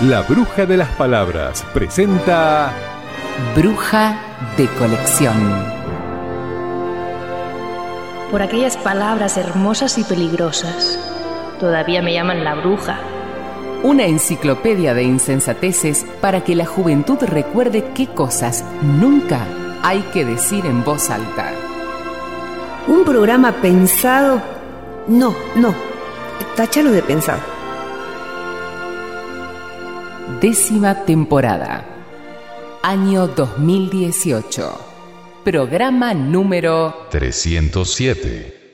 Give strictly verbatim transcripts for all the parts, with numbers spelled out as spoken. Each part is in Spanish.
La Bruja de las Palabras presenta Bruja de Colección. Por aquellas palabras hermosas y peligrosas, todavía me llaman la bruja. Una enciclopedia de insensateces para que la juventud recuerde qué cosas nunca hay que decir en voz alta. Un programa pensado... No, no, táchalo de pensar. Décima temporada, año dos mil dieciocho, programa número trescientos siete.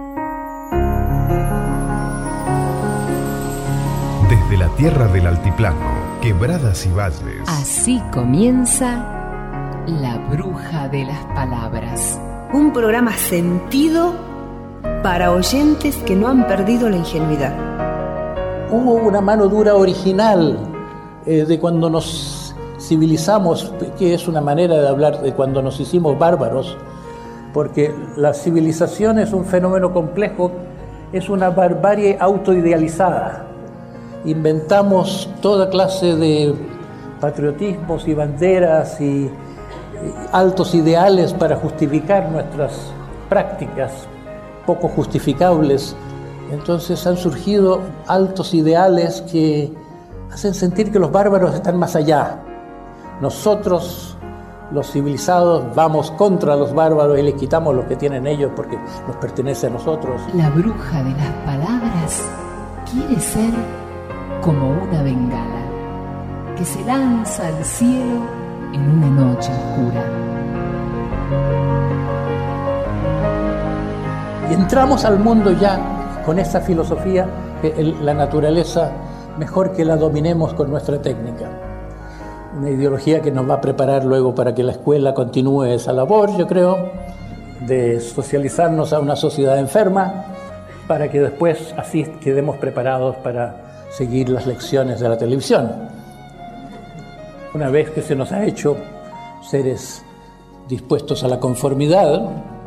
Desde la tierra del altiplano, quebradas y valles. Así comienza La Bruja de las Palabras. Un programa sentido para oyentes que no han perdido la ingenuidad. Hubo una mano dura original eh, de cuando nos civilizamos, que es una manera de hablar de cuando nos hicimos bárbaros, porque la civilización es un fenómeno complejo, es una barbarie autoidealizada. Inventamos toda clase de patriotismos y banderas y, y altos ideales para justificar nuestras prácticas poco justificables. Entonces han surgido altos ideales que hacen sentir que los bárbaros están más allá. Nosotros, los civilizados, vamos contra los bárbaros y les quitamos lo que tienen ellos porque nos pertenece a nosotros. La bruja de las palabras quiere ser como una bengala que se lanza al cielo en una noche oscura. Y entramos al mundo ya con esa filosofía que el, la naturaleza mejor que la dominemos con nuestra técnica. Una ideología que nos va a preparar luego para que la escuela continúe esa labor, yo creo, de socializarnos a una sociedad enferma, para que después así quedemos preparados para seguir las lecciones de la televisión. Una vez que se nos ha hecho seres dispuestos a la conformidad,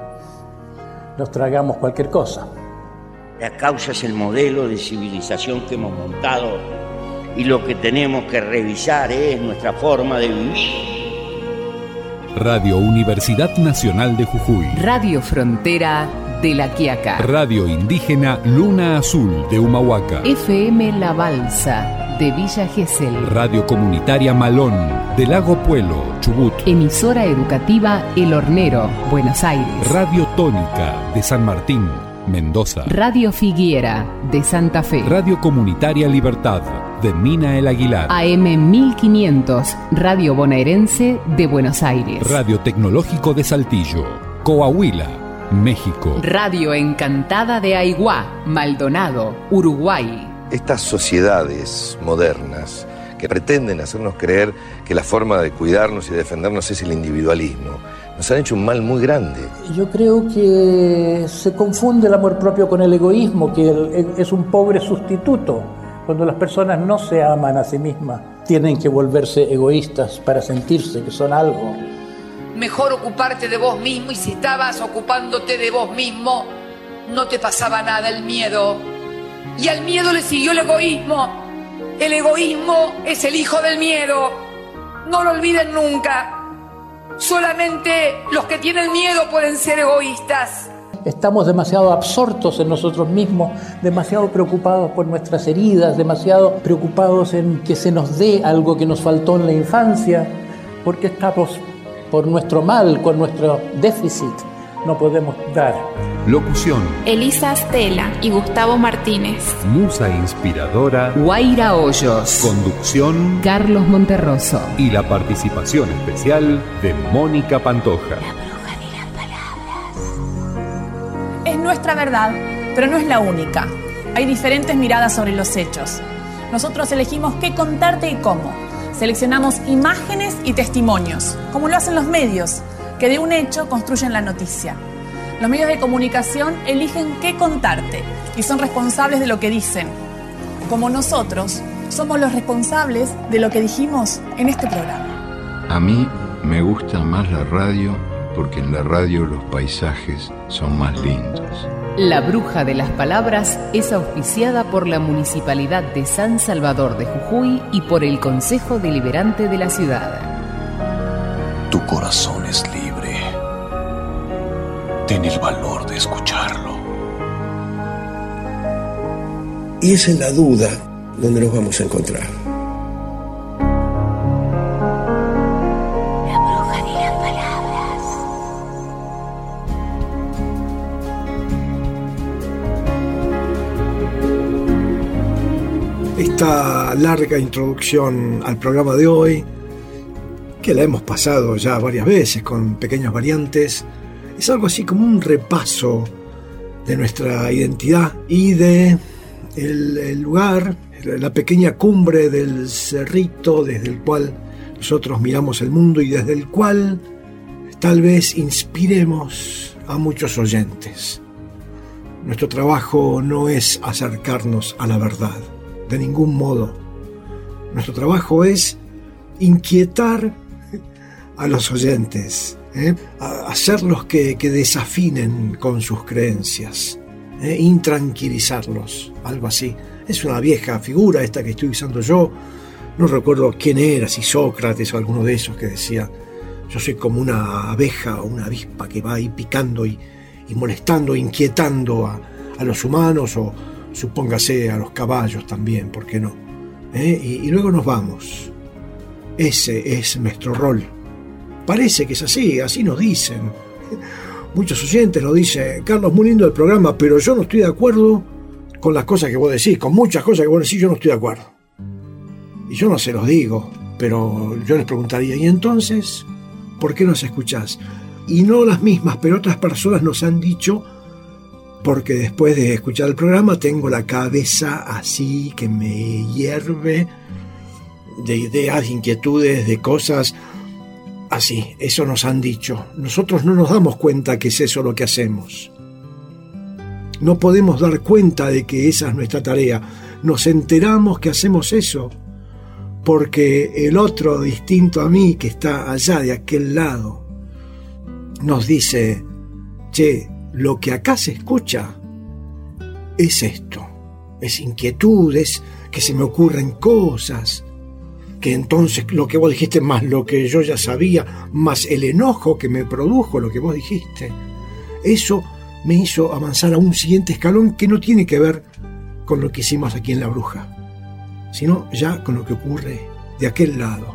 nos tragamos cualquier cosa. La causa es el modelo de civilización que hemos montado y lo que tenemos que revisar es nuestra forma de vivir. Radio Universidad Nacional de Jujuy. Radio Frontera de La Quiaca. Radio Indígena Luna Azul de Humahuaca. F M La Balsa de Villa Gesell. Radio Comunitaria Malón de Lago Puelo, Chubut. Emisora educativa El Hornero, Buenos Aires. Radio Tónica de San Martín, Mendoza. Radio Figuera de Santa Fe. Radio Comunitaria Libertad de Mina El Aguilar. A M mil quinientos, Radio Bonaerense de Buenos Aires. Radio Tecnológico de Saltillo, Coahuila, México. Radio Encantada de Aiguá, Maldonado, Uruguay. Estas sociedades modernas que pretenden hacernos creer que la forma de cuidarnos y defendernos es el individualismo, nos han hecho un mal muy grande. Yo creo que se confunde el amor propio con el egoísmo, que es un pobre sustituto. Cuando las personas no se aman a sí mismas, tienen que volverse egoístas para sentirse que son algo. Mejor ocuparte de vos mismo, y si estabas ocupándote de vos mismo, no te pasaba nada el miedo. Y al miedo le siguió el egoísmo. El egoísmo es el hijo del miedo. No lo olviden nunca. Solamente los que tienen miedo pueden ser egoístas. Estamos demasiado absortos en nosotros mismos, demasiado preocupados por nuestras heridas, demasiado preocupados en que se nos dé algo que nos faltó en la infancia, porque estamos por nuestro mal, con nuestro déficit, no podemos dar. Locución: Elisa Astela y Gustavo Martínez. Musa inspiradora: Guaira Hoyos. Conducción: Carlos Monterroso. Y la participación especial de Mónica Pantoja. La bruja de las palabras. Es nuestra verdad, pero no es la única. Hay diferentes miradas sobre los hechos. Nosotros elegimos qué contarte y cómo. Seleccionamos imágenes y testimonios, como lo hacen los medios, que de un hecho construyen la noticia. Los medios de comunicación eligen qué contarte y son responsables de lo que dicen. Como nosotros, somos los responsables de lo que dijimos en este programa. A mí me gusta más la radio porque en la radio los paisajes son más lindos. La Bruja de las Palabras es auspiciada por la Municipalidad de San Salvador de Jujuy y por el Consejo Deliberante de la ciudad. Tu corazón es libre. Ten el valor de escucharlo. Y es en la duda donde nos vamos a encontrar. La Bruja de las Palabras. Esta larga introducción al programa de hoy, que la hemos pasado ya varias veces con pequeñas variantes, es algo así como un repaso de nuestra identidad y de el, el lugar, la pequeña cumbre del cerrito desde el cual nosotros miramos el mundo y desde el cual tal vez inspiremos a muchos oyentes. Nuestro trabajo no es acercarnos a la verdad, de ningún modo. Nuestro trabajo es inquietar a los oyentes, ¿eh? a hacerlos que, que desafinen con sus creencias, ¿eh? intranquilizarlos, algo así. Es una vieja figura esta que estoy usando yo. No recuerdo quién era, si Sócrates o alguno de esos que decía: yo soy como una abeja o una avispa que va ahí picando y, y molestando, inquietando a, a los humanos, o supóngase a los caballos también, ¿por qué no? ¿Eh? Y, y luego nos vamos. Ese es nuestro rol. Parece que es así, así nos dicen. Muchos oyentes nos dicen: Carlos, muy lindo el programa, pero yo no estoy de acuerdo con las cosas que vos decís, con muchas cosas que vos decís yo no estoy de acuerdo. Y yo no se los digo, pero yo les preguntaría: ¿y entonces por qué nos escuchás? Y no las mismas, pero otras personas nos han dicho, porque después de escuchar el programa tengo la cabeza así que me hierve de ideas, de inquietudes, de cosas así. Eso nos han dicho. Nosotros no nos damos cuenta que es eso lo que hacemos. No podemos dar cuenta de que esa es nuestra tarea. Nos enteramos que hacemos eso porque el otro distinto a mí, que está allá de aquel lado, nos dice: che, lo que acá se escucha es esto, es inquietudes, que se me ocurren cosas, que entonces lo que vos dijiste más lo que yo ya sabía, más el enojo que me produjo lo que vos dijiste, eso me hizo avanzar a un siguiente escalón que no tiene que ver con lo que hicimos aquí en La Bruja, sino ya con lo que ocurre de aquel lado.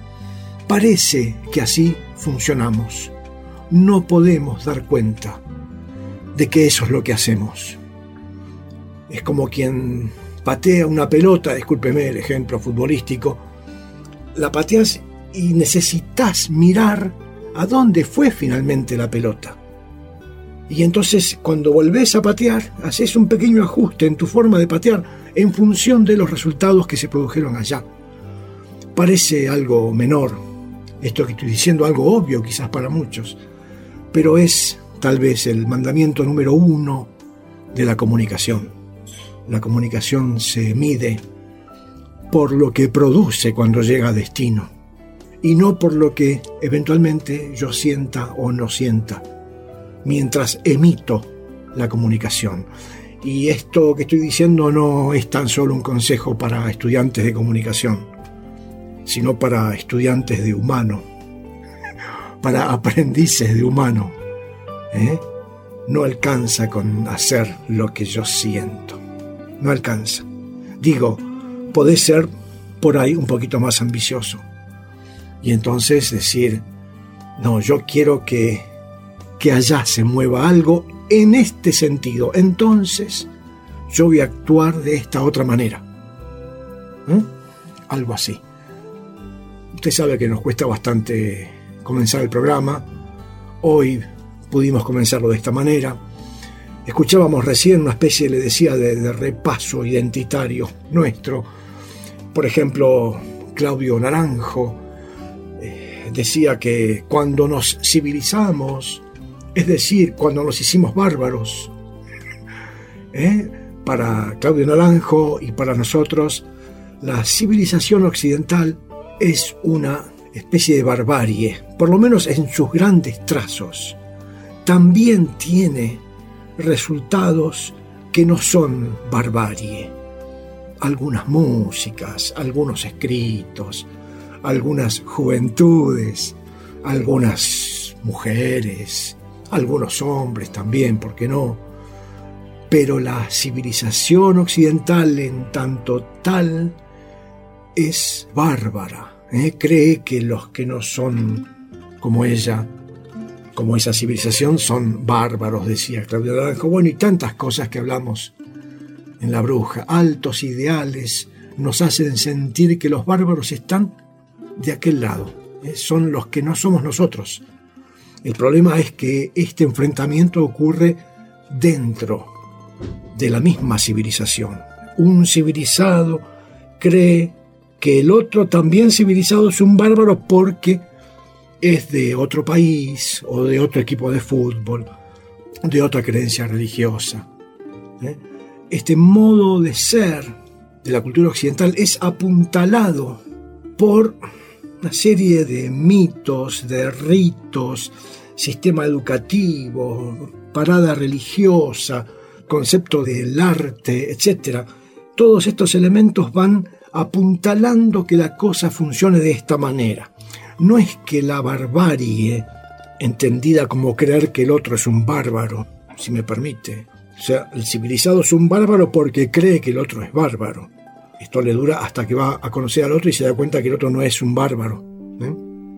Parece que así funcionamos. No podemos dar cuenta de que eso es lo que hacemos. Es como quien patea una pelota, discúlpeme el ejemplo futbolístico, la pateas y necesitas mirar a dónde fue finalmente la pelota. Y entonces cuando volvés a patear, haces un pequeño ajuste en tu forma de patear en función de los resultados que se produjeron allá. Parece algo menor, esto que estoy diciendo, algo obvio quizás para muchos, pero es tal vez el mandamiento número uno de la comunicación. La comunicación se mide por lo que produce cuando llega a destino, y no por lo que eventualmente yo sienta o no sienta mientras emito la comunicación. Y esto que estoy diciendo no es tan solo un consejo para estudiantes de comunicación, sino para estudiantes de humano, para aprendices de humano. ¿Eh? No alcanza con hacer lo que yo siento. No alcanza. Digo, podés ser por ahí un poquito más ambicioso. Y entonces decir: no, yo quiero que, que allá se mueva algo en este sentido. Entonces yo voy a actuar de esta otra manera. ¿Eh? Algo así. Usted sabe que nos cuesta bastante comenzar el programa. Hoy pudimos comenzarlo de esta manera. Escuchábamos recién una especie, le decía, de, de repaso identitario nuestro. Por ejemplo, Claudio Naranjo eh, decía que cuando nos civilizamos, es decir, cuando nos hicimos bárbaros, ¿eh? para Claudio Naranjo y para nosotros, la civilización occidental es una especie de barbarie, por lo menos en sus grandes trazos. También tiene resultados que no son barbarie. Algunas músicas, algunos escritos, algunas juventudes, algunas mujeres, algunos hombres también, ¿por qué no? Pero la civilización occidental en tanto tal es bárbara, ¿eh? Cree que los que no son como ella, como esa civilización, son bárbaros, decía Claudio Naranjo. Bueno, y tantas cosas que hablamos en La Bruja. Altos ideales nos hacen sentir que los bárbaros están de aquel lado, ¿eh? Son los que no somos nosotros. El problema es que este enfrentamiento ocurre dentro de la misma civilización. Un civilizado cree que el otro también civilizado es un bárbaro porque es de otro país o de otro equipo de fútbol, de otra creencia religiosa. ¿Eh? Este modo de ser de la cultura occidental es apuntalado por una serie de mitos, de ritos, sistema educativo, parada religiosa, concepto del arte, etcétera. Todos estos elementos van apuntalando que la cosa funcione de esta manera. No es que la barbarie, entendida como creer que el otro es un bárbaro, si me permite. O sea, el civilizado es un bárbaro porque cree que el otro es bárbaro. Esto le dura hasta que va a conocer al otro y se da cuenta que el otro no es un bárbaro. ¿Eh?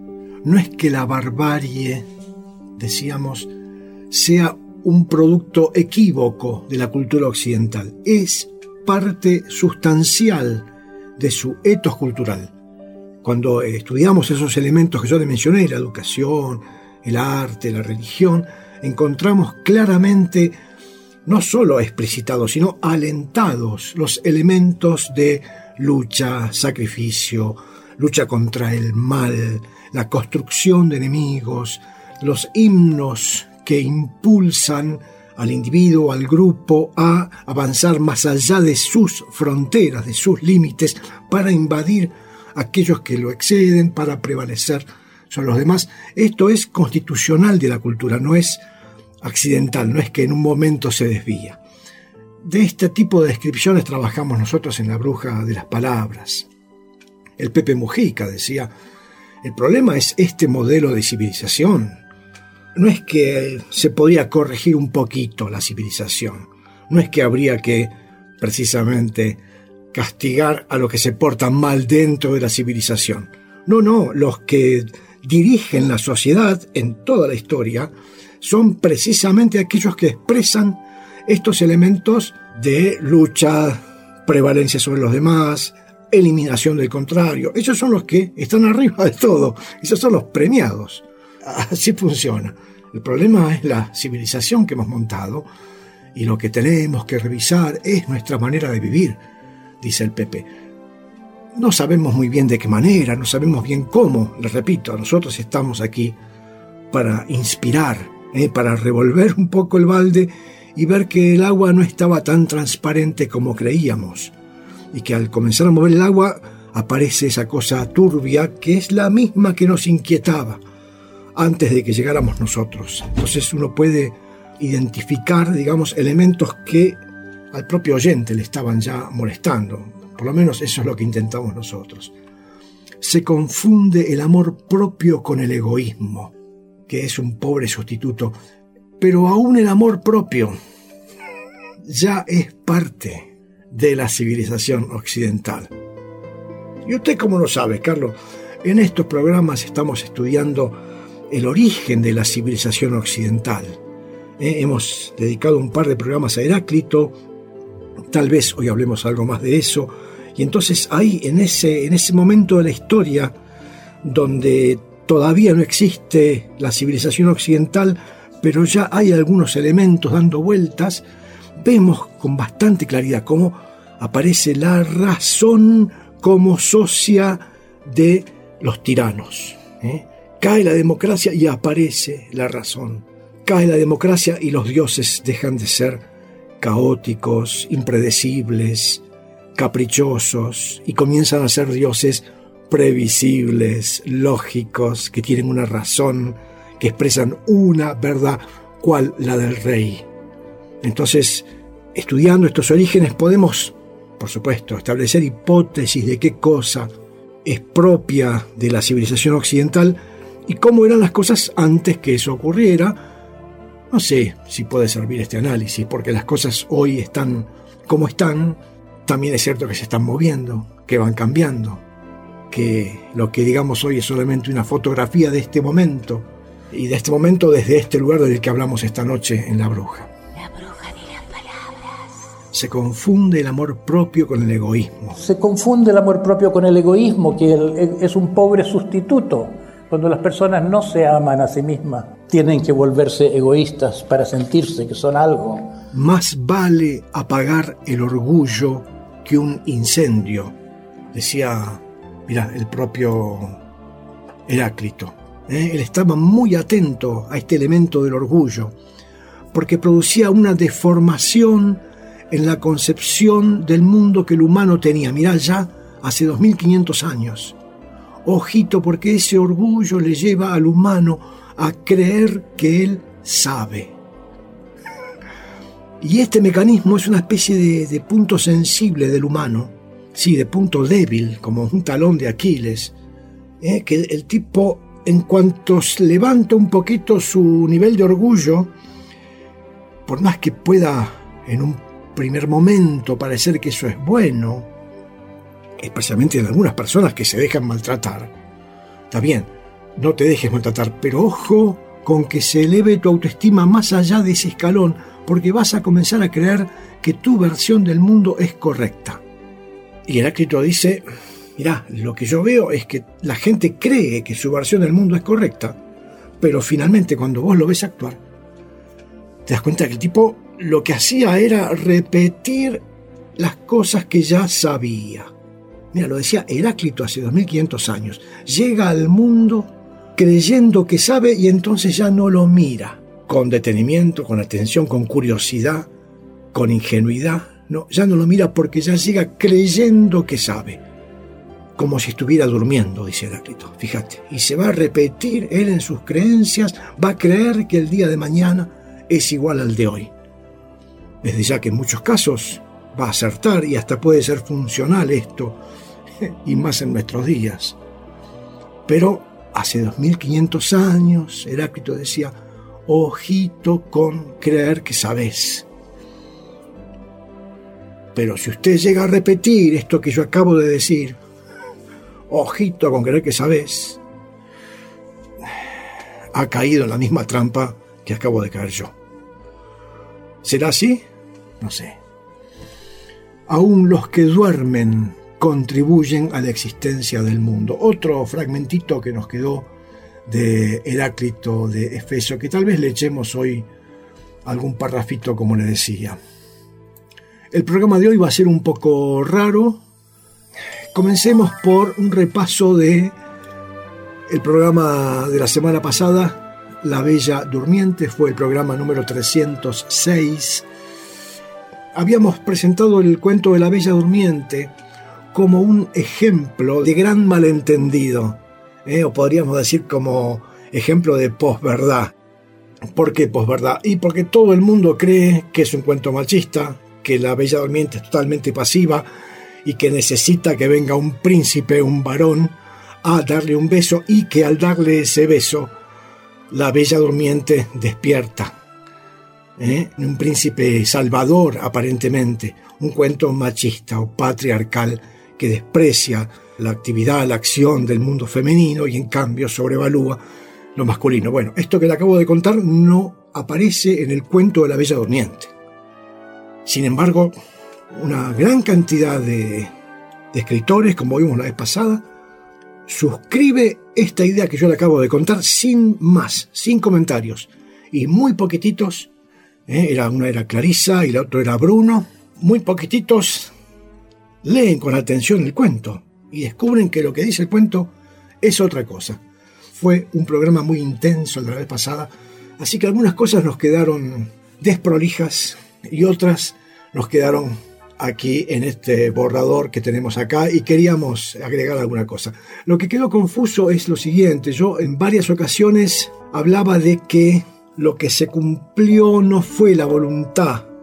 No es que la barbarie, decíamos, sea un producto equívoco de la cultura occidental. Es parte sustancial de su etos cultural. Cuando estudiamos esos elementos que yo le mencioné, la educación, el arte, la religión, encontramos claramente, no solo explicitados, sino alentados los elementos de lucha, sacrificio, lucha contra el mal, la construcción de enemigos, los himnos que impulsan al individuo, al grupo, a avanzar más allá de sus fronteras, de sus límites, para invadir aquellos que lo exceden, para prevalecer sobre los demás. Esto es constitucional de la cultura, no es accidental, no es que en un momento se desvía. De este tipo de descripciones trabajamos nosotros en La Bruja de las Palabras. El Pepe Mujica decía, el problema es este modelo de civilización. No es que se podía corregir un poquito la civilización, no es que habría que precisamente castigar a los que se portan mal dentro de la civilización. No, no, los que dirigen la sociedad en toda la historia son precisamente aquellos que expresan estos elementos de lucha, prevalencia sobre los demás, eliminación del contrario. Esos son los que están arriba de todo, esos son los premiados. Así funciona. El problema es la civilización que hemos montado y lo que tenemos que revisar es nuestra manera de vivir, dice el Pepe. No sabemos muy bien de qué manera, no sabemos bien cómo. Les repito, nosotros estamos aquí para inspirar, ¿eh? para revolver un poco el balde y ver que el agua no estaba tan transparente como creíamos y que al comenzar a mover el agua aparece esa cosa turbia que es la misma que nos inquietaba antes de que llegáramos nosotros. Entonces uno puede identificar, digamos, elementos que al propio oyente le estaban ya molestando. Por lo menos eso es lo que intentamos nosotros. Se confunde el amor propio con el egoísmo, que es un pobre sustituto, pero aún el amor propio ya es parte de la civilización occidental. ¿Y usted cómo lo sabe, Carlos? En estos programas estamos estudiando el origen de la civilización occidental. Eh, hemos dedicado un par de programas a Heráclito, tal vez hoy hablemos algo más de eso, y entonces ahí, en ese, en ese momento de la historia, donde todavía no existe la civilización occidental, pero ya hay algunos elementos dando vueltas, vemos con bastante claridad cómo aparece la razón como socia de los tiranos. ¿eh? Cae la democracia y aparece la razón. Cae la democracia y los dioses dejan de ser caóticos, impredecibles, caprichosos, y comienzan a ser dioses previsibles, lógicos, que tienen una razón, que expresan una verdad, cual la del rey. Entonces, estudiando estos orígenes podemos, por supuesto, establecer hipótesis de qué cosa es propia de la civilización occidental y cómo eran las cosas antes que eso ocurriera. No sé si puede servir este análisis, porque las cosas hoy están como están. También es cierto que se están moviendo, que van cambiando, que lo que digamos hoy es solamente una fotografía de este momento, y de este momento desde este lugar del que hablamos esta noche en La Bruja. La bruja de las palabras. Se confunde el amor propio con el egoísmo. Se confunde el amor propio con el egoísmo, que el, es un pobre sustituto. Cuando las personas no se aman a sí mismas, tienen que volverse egoístas para sentirse que son algo. Más vale apagar el orgullo que un incendio, decía, mira, el propio Heráclito. ¿eh? Él estaba muy atento a este elemento del orgullo, porque producía una deformación en la concepción del mundo que el humano tenía. Mirá, ya hace dos mil quinientos años. Ojito, porque ese orgullo le lleva al humano a creer que él sabe. Y este mecanismo es una especie de, de punto sensible del humano, sí, de punto débil, como un talón de Aquiles, ¿eh? que el tipo, en cuanto levanta un poquito su nivel de orgullo, por más que pueda en un primer momento parecer que eso es bueno, especialmente en algunas personas que se dejan maltratar. Está bien, no te dejes maltratar, pero ojo con que se eleve tu autoestima más allá de ese escalón, porque vas a comenzar a creer que tu versión del mundo es correcta. Y Heráclito dice, mirá, lo que yo veo es que la gente cree que su versión del mundo es correcta, pero finalmente cuando vos lo ves actuar, te das cuenta que el tipo lo que hacía era repetir las cosas que ya sabía. Mira, lo decía Heráclito hace dos mil quinientos años. Llega al mundo creyendo que sabe y entonces ya no lo mira con detenimiento, con atención, con curiosidad, con ingenuidad. No, ya no lo mira porque ya llega creyendo que sabe. Como si estuviera durmiendo, dice Heráclito. Fíjate. Y se va a repetir él en sus creencias, va a creer que el día de mañana es igual al de hoy. Desde ya que en muchos casos va a acertar y hasta puede ser funcional esto, y más en nuestros días. Pero hace dos mil quinientos años Heráclito decía, ojito con creer que sabés. Pero si usted llega a repetir esto que yo acabo de decir, ojito con creer que sabés, ha caído en la misma trampa que acabo de caer yo. ¿Será así? No sé. Aún los que duermen contribuyen a la existencia del mundo. Otro fragmentito que nos quedó de Heráclito de Efeso, que tal vez le echemos hoy algún parrafito, como le decía. El programa de hoy va a ser un poco raro. Comencemos por un repaso de el programa de la semana pasada, La Bella Durmiente. Fue el programa número trescientos seis. Habíamos presentado el cuento de La Bella Durmiente como un ejemplo de gran malentendido, ¿eh? o podríamos decir como ejemplo de posverdad. ¿Por qué posverdad? Y porque todo el mundo cree que es un cuento machista, que la Bella Durmiente es totalmente pasiva y que necesita que venga un príncipe, un varón, a darle un beso, y que al darle ese beso la Bella Durmiente despierta. ¿Eh? Un príncipe salvador, aparentemente, un cuento machista o patriarcal que desprecia la actividad, la acción del mundo femenino y en cambio sobrevalúa lo masculino. Bueno, esto que le acabo de contar no aparece en el cuento de la Bella Durmiente. Sin embargo, una gran cantidad de, de escritores, como vimos la vez pasada, suscribe esta idea que yo le acabo de contar sin más, sin comentarios, y muy poquititos. ¿Eh? Era, una era Clarisa y la otra era Bruno. Muy poquititos leen con atención el cuento y descubren que lo que dice el cuento es otra cosa. Fue un programa muy intenso la vez pasada, así que algunas cosas nos quedaron desprolijas y otras nos quedaron aquí en este borrador que tenemos acá, y queríamos agregar alguna cosa. Lo que quedó confuso es lo siguiente. Yo en varias ocasiones hablaba de que lo que se cumplió no fue la voluntad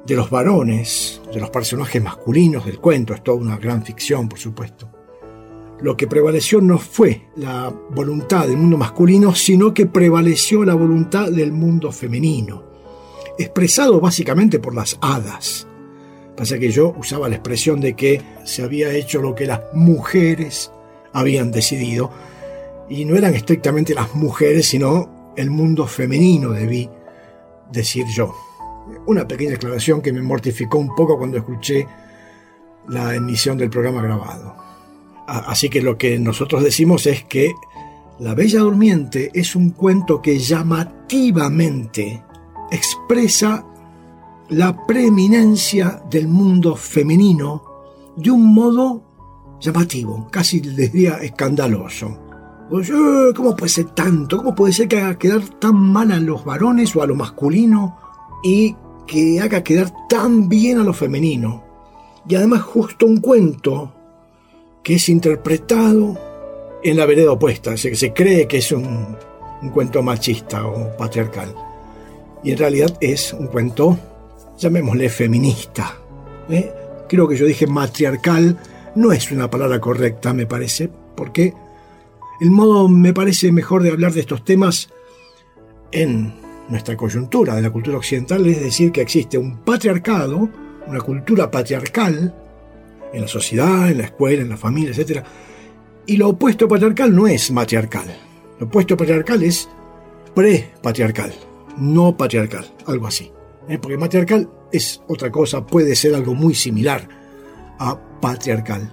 de los varones, de los personajes masculinos del cuento, es toda una gran ficción, por supuesto. Lo que prevaleció no fue la voluntad del mundo masculino, sino que prevaleció la voluntad del mundo femenino, expresado básicamente por las hadas. Pasa que yo usaba la expresión de que se había hecho lo que las mujeres habían decidido, y no eran estrictamente las mujeres, sino el mundo femenino, debí decir yo. Una pequeña aclaración que me mortificó un poco cuando escuché la emisión del programa grabado. Así que lo que nosotros decimos es que La Bella Durmiente es un cuento que llamativamente expresa la preeminencia del mundo femenino de un modo llamativo, casi le diría escandaloso. Pues, eh, ¿cómo puede ser tanto? ¿Cómo puede ser que haga quedar tan mal a los varones o a lo masculino y que haga quedar tan bien a lo femenino? Y además justo un cuento que es interpretado en la vereda opuesta, o sea, que se cree que es un, un cuento machista o patriarcal. Y en realidad es un cuento, llamémosle feminista. ¿eh? Creo que yo dije matriarcal, no es una palabra correcta, me parece, porque el modo me parece mejor de hablar de estos temas en nuestra coyuntura de la cultura occidental es decir que existe un patriarcado, una cultura patriarcal en la sociedad, en la escuela, en la familia, etcétera. Y lo opuesto a patriarcal no es matriarcal. Lo opuesto a patriarcal es pre-patriarcal, no patriarcal, algo así. ¿eh? Porque matriarcal es otra cosa, puede ser algo muy similar a patriarcal.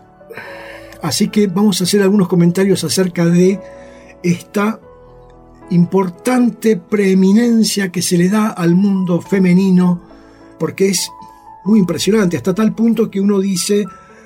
Así que vamos a hacer algunos comentarios acerca de esta importante preeminencia que se le da al mundo femenino, porque es muy impresionante, hasta tal punto que uno dice,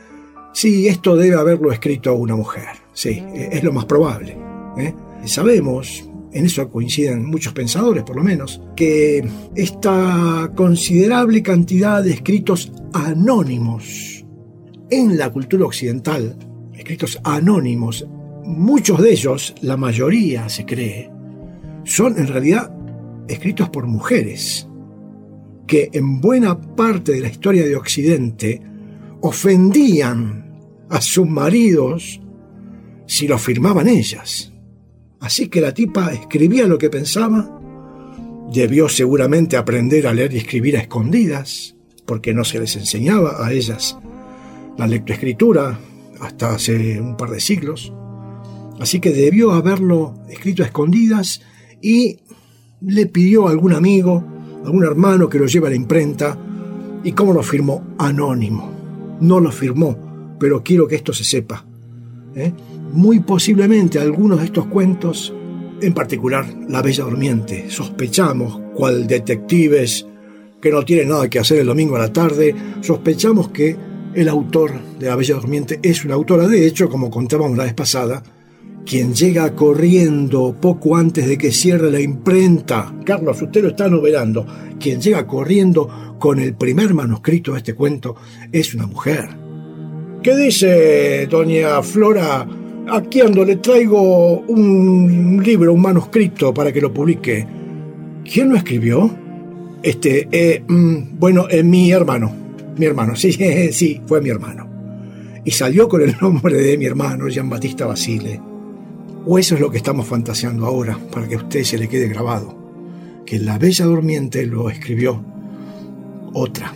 sí, esto debe haberlo escrito una mujer, sí, es lo más probable. ¿eh? Sabemos, en eso coinciden muchos pensadores por lo menos, que esta considerable cantidad de escritos anónimos en la cultura occidental, escritos anónimos, muchos de ellos, la mayoría se cree, son en realidad escritos por mujeres, que en buena parte de la historia de Occidente ofendían a sus maridos si lo firmaban ellas. Así que la tipa escribía lo que pensaba, debió seguramente aprender a leer y escribir a escondidas, porque no se les enseñaba a ellas la lectoescritura hasta hace un par de siglos. Así que debió haberlo escrito a escondidas y le pidió a algún amigo, algún hermano que lo lleve a la imprenta. ¿Y cómo lo firmó? Anónimo. No lo firmó, pero quiero que esto se sepa. ¿eh? Muy posiblemente algunos de estos cuentos, en particular La Bella Durmiente, sospechamos, cual detectives que no tienen nada que hacer el domingo a la tarde, sospechamos que el autor de La Bella Durmiente es una autora. De hecho, como contábamos la vez pasada, quien llega corriendo poco antes de que cierre la imprenta, Carlos, usted lo está novelando, quien llega corriendo con el primer manuscrito de este cuento es una mujer. ¿Qué dice doña Flora? Aquí ando, le traigo un libro, un manuscrito para que lo publique. ¿Quién lo escribió? Este, eh, mm, bueno, eh, mi hermano, mi hermano, sí, sí, fue mi hermano. Y salió con el nombre de mi hermano, Giambattista Basile. O eso es lo que estamos fantaseando ahora, para que a usted se le quede grabado, que La Bella Durmiente lo escribió otra.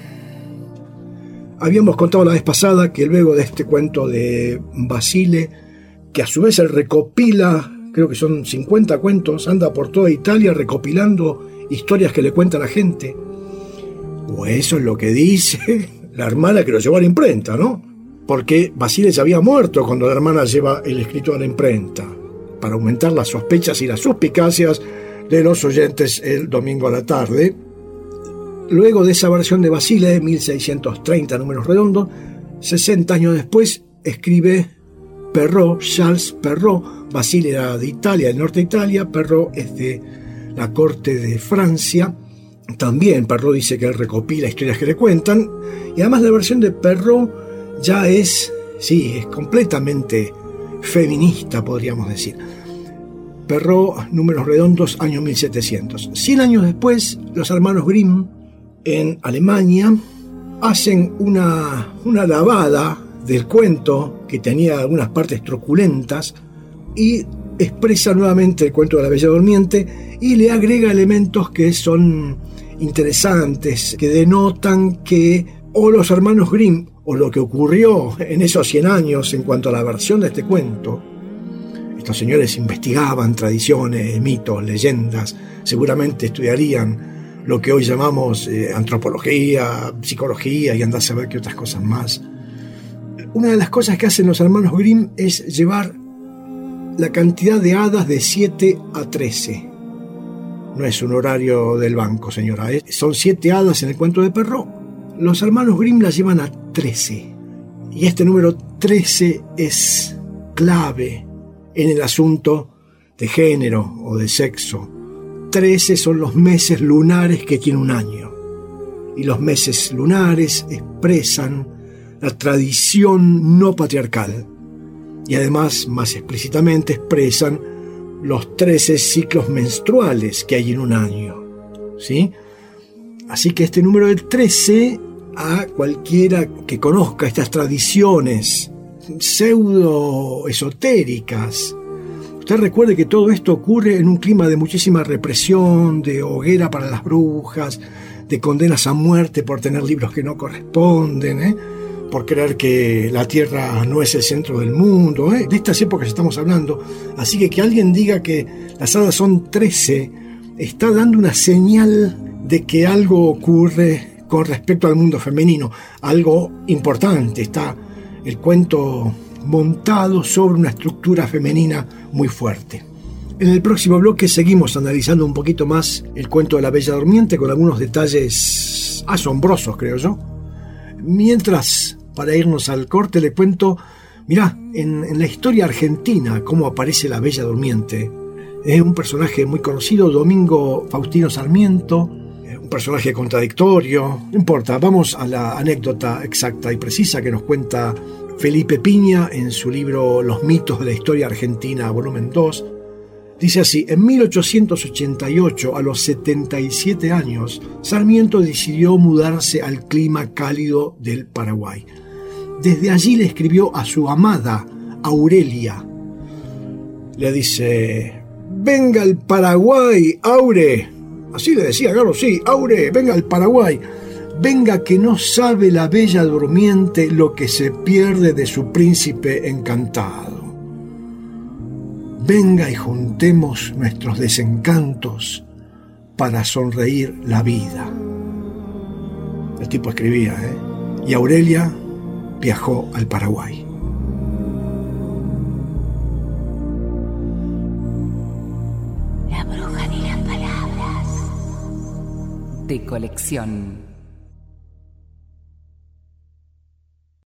Habíamos contado la vez pasada que luego de este cuento de Basile, que a su vez él recopila, creo que son cincuenta cuentos, anda por toda Italia recopilando historias que le cuenta la gente. O eso es lo que dice la hermana que lo llevó a la imprenta, ¿no? Porque Basile ya había muerto cuando la hermana lleva el escrito a la imprenta, para aumentar las sospechas y las suspicacias de los oyentes el domingo a la tarde. Luego de esa versión de Basile, mil seiscientos treinta, números redondos, sesenta años después, escribe Perrault, Charles Perrault. Basile era de Italia, del norte de Italia, Perrault es de la corte de Francia. También Perrault dice que él recopila historias que le cuentan, y además la versión de Perrault ya es, sí, es completamente feminista, podríamos decir. Perrault, números redondos, año mil setecientos. Cien años después, los hermanos Grimm en Alemania hacen una, una lavada del cuento que tenía algunas partes truculentas y expresa nuevamente el cuento de la Bella Durmiente y le agrega elementos que son interesantes, que denotan que o los hermanos Grimm o lo que ocurrió en esos cien años en cuanto a la versión de este cuento. Estos señores investigaban tradiciones, mitos, leyendas, seguramente estudiarían lo que hoy llamamos eh, antropología, psicología y andar a saber qué otras cosas más. Una de las cosas que hacen los hermanos Grimm es llevar la cantidad de hadas de siete a trece. No es un horario del banco, señora. ¿eh? Son siete hadas en el cuento de Perrault. Los hermanos Grimm la llevan a trece. Y este número trece es clave en el asunto de género o de sexo. trece son los meses lunares que tiene un año. Y los meses lunares expresan la tradición no patriarcal. Y además, más explícitamente, expresan los trece ciclos menstruales que hay en un año. ¿Sí? Así que este número del trece, a cualquiera que conozca estas tradiciones pseudo-esotéricas, usted recuerde que todo esto ocurre en un clima de muchísima represión, de hoguera para las brujas, de condenas a muerte por tener libros que no corresponden, ¿eh? por creer que la Tierra no es el centro del mundo, ¿eh? de estas épocas estamos hablando. Así que que alguien diga que las hadas son trece, está dando una señal de que algo ocurre con respecto al mundo femenino, algo importante. Está el cuento montado sobre una estructura femenina muy fuerte. En el próximo bloque seguimos analizando un poquito más el cuento de la Bella Durmiente con algunos detalles asombrosos, creo yo. Mientras, para irnos al corte, le cuento, mirá, en, en la historia argentina, cómo aparece la Bella Durmiente. Es un personaje muy conocido, Domingo Faustino Sarmiento, un personaje contradictorio. No importa, vamos a la anécdota exacta y precisa que nos cuenta Felipe Piña en su libro Los mitos de la historia argentina, volumen dos. Dice así: en mil ochocientos ochenta y ocho, a los setenta y siete años, Sarmiento decidió mudarse al clima cálido del Paraguay. Desde allí le escribió a su amada, Aurelia. Le dice: venga al Paraguay, Aure. Así le decía, claro, sí, Aure, venga al Paraguay. Venga que no sabe la Bella Durmiente lo que se pierde de su príncipe encantado. Venga y juntemos nuestros desencantos para sonreír la vida. El tipo escribía, ¿eh? Y Aurelia viajó al Paraguay. La bruja de las palabras. De colección.